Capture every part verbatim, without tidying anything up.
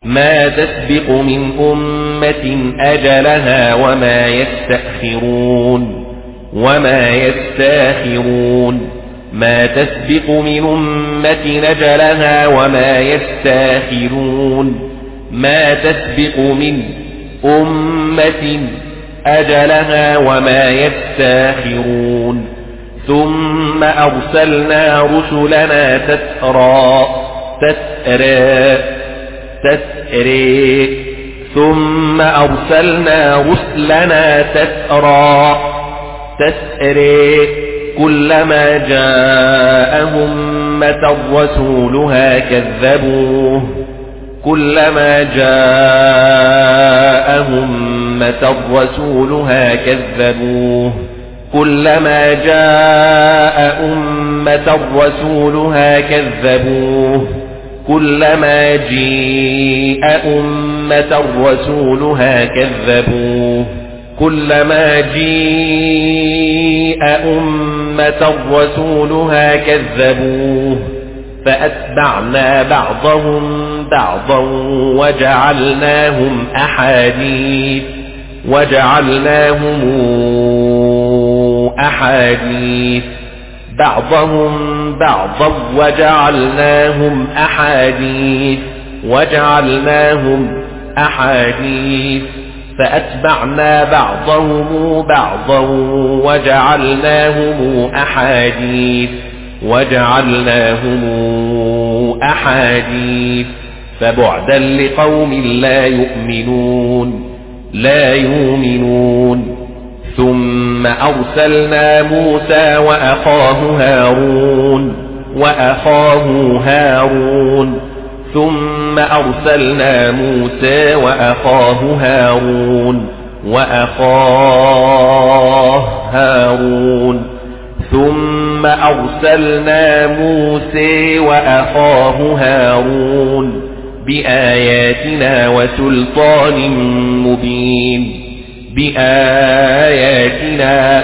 ما تسبق من أمة أجلها وما يستأخرون وما يستاخرون ما تسبق من أمة أجلها وما يستاخرون ما تسبق من أمة أجلها وما يستاخرون ثم أرسلنا رسلنا تترى تترى تترى ثم أرسلنا رسلنا تترى تترى كلما جاءهم أمة رسولها كذبوه كلما جاءهم أمة رسولها كذبوه كلما جاء أمة رسولها كذبوه كلما جيء أمة رسولها كذبوه كلما جيء أمة رسولها كذبوه فأتبعنا بعضهم بعضا وجعلناهم أحاديث وجعلناهم أحاديث بعضهم بعضا وجعلناهم أحاديث وجعلناهم أحاديث فأتبعنا بعضهم بعضا وجعلناهم أحاديث وجعلناهم أحاديث فبعدا لقوم لا يؤمنون لا يؤمنون ثم أرسلنا موسى وأخاه هارون وأخاه هارون ثم أرسلنا موسى وأخاه هارون وأخاه هارون ثم أرسلنا موسى وأخاه هارون بآياتنا وسلطان مبين بآياتنا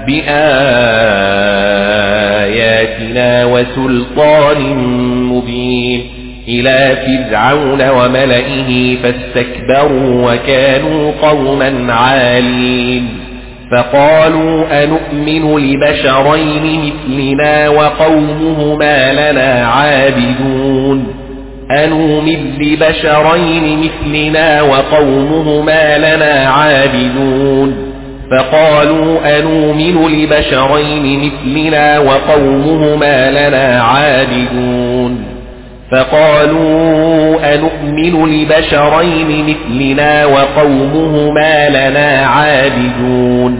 بآياتنا وسلطان مبين إلى فرعون وملئه فاستكبروا وكانوا قوما عالين فقالوا أنؤمن لبشرين مثلنا وقومهما لنا عابدون أنؤمن لبشرين مثلنا وقومهما لنا عابدون فقالوا أنؤمن لبشرين مثلنا وقومهما لنا عابدون فقالوا أنؤمن لبشرين مثلنا وقومهما لنا عابدون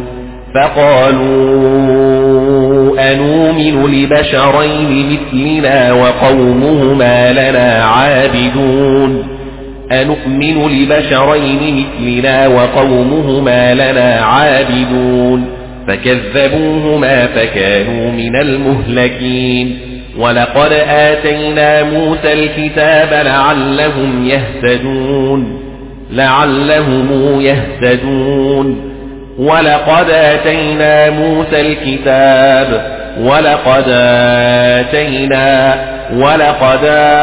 فقالوا أنؤمن لبشرين مثلنا وقومهما لنا عابدون أنؤمن لبشرين مثلنا وقومهما لنا عابدون فكذبوهما فكانوا من المهلكين ولقد آتينا موسى الكتاب لعلهم يهتدون لعلهم يهتدون ولقد آتينا موسى الكتاب ولقد آتينا ولقد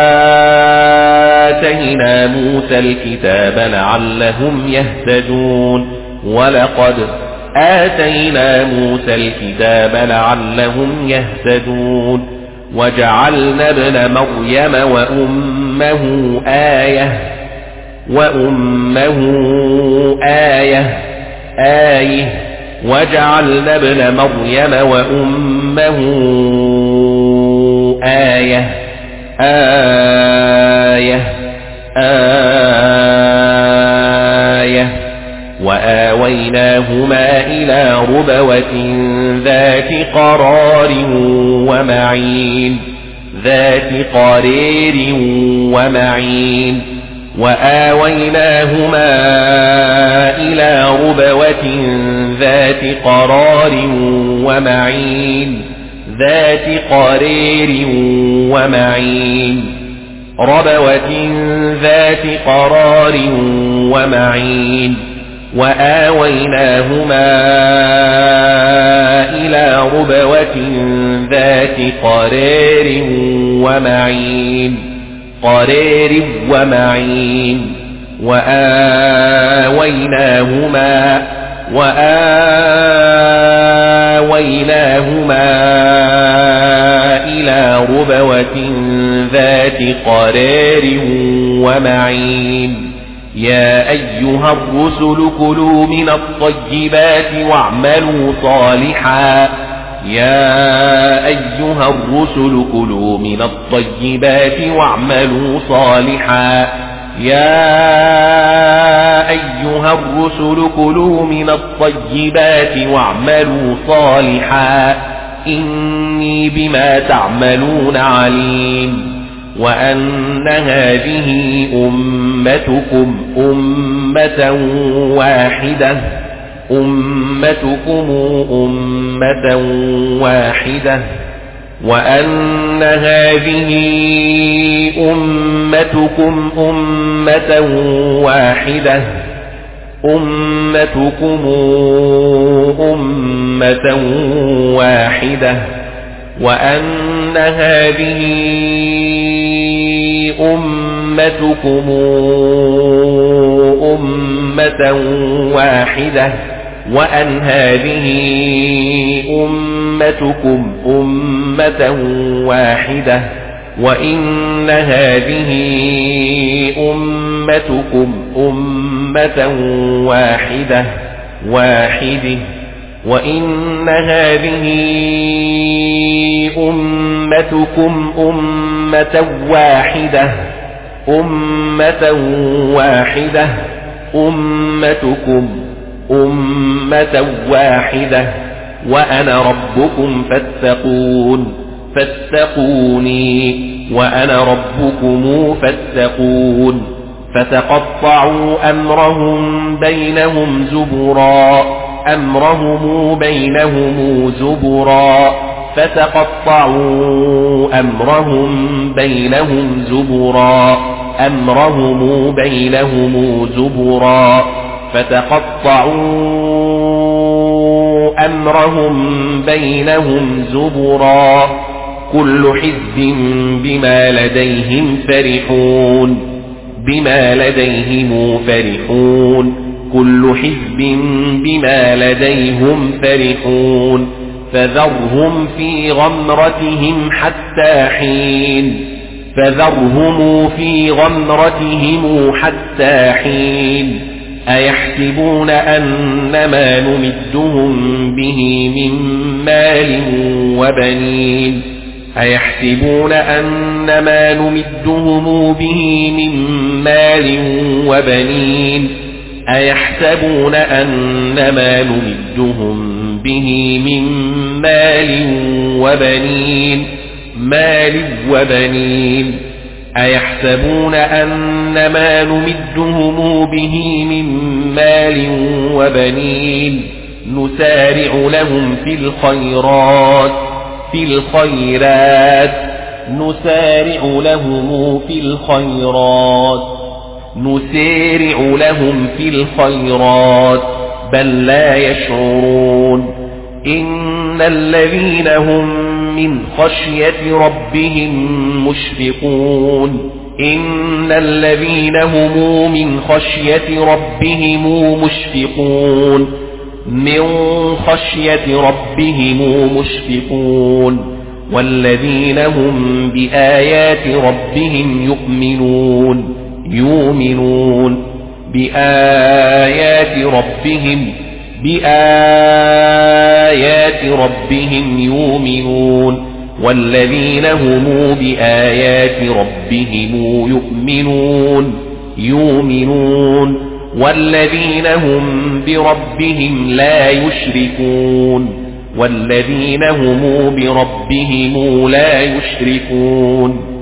آتينا موسى الكتاب لعلهم يهتدون ولقد آتينا موسى الكتاب لعلهم يهتدون وجعلنا ابن مريم وأمه آية وأمه آية آية وجعلنا ابن مريم وأمه آية آية آية وآويناهما إلى ربوة ذات قرار ومعين ذات قرار ومعين وآويناهما إلى ربوة ذات قرار ومعين ذات قرار ومعين ربوة ذات قرار ومعين وآويناهما إلى ربوة ذات قرار ومعين قرير ومعين وآويناهما وآويناهما إلى ربوة ذات قرار ومعين يا أيها الرسل كلوا من الطيبات واعملوا صالحا يا أيها الرسل كلوا من الطيبات واعملوا صالحا يا أيها الرسل كلوا من الطيبات واعملوا صالحا إني بما تعملون عليم وأن هذه أمتكم أمة واحدة أمتكم أمة واحدة وأن هذه أمتكم أمة واحدة أمتكم أمة واحدة وأن هذه أمتكم أمة واحدة وأن هذه أمتكم أمة واحدة وإن هذه أمتكم أمة واحدة واحدة وإن هذه أمتكم أمة واحدة أمة واحدة أمتكم أمة واحدة وأنا ربكم فاتقون فاتقوني وأنا ربكم فاتقون فتقطعوا أمرهم بينهم زبرا أمرهم بينهم زبرا فتقطعوا أمرهم بينهم زبرا أمرهم بينهم زبرا فتقطعوا أمرهم بينهم زبرا كل حزب بما لديهم فرحون بما لديهم فرحون كل حزب بما لديهم فرحون فذرهم في غمرتهم حتى حين فذرهم في غمرتهم حتى حين أيحسبون أن ما نمدهم به من مال وبنين أيحسبون أن ما نمدهم به من مال وبنين أيحسبون أن ما نمدهم به من مال وبنين مال وبنين أيحسبون أن ما نمدهم به من مال وبنين نسارع لهم في الخيرات في الخيرات نسارع لهم في الخيرات نسارع لهم في الخيرات بل لا يشعرون إن الذين هم من خشية ربهم مشفقون إن الذين هم من خشية ربهم مشفقون من خشية ربهم مشفقون والذين هم بآيات ربهم يؤمنون يؤمنون بآيات ربهم بآيات ربهم يؤمنون والذين هم بآيات ربهم يؤمنون يؤمنون والذين هم بربهم لا يشركون والذين هم بربهم لا يشركون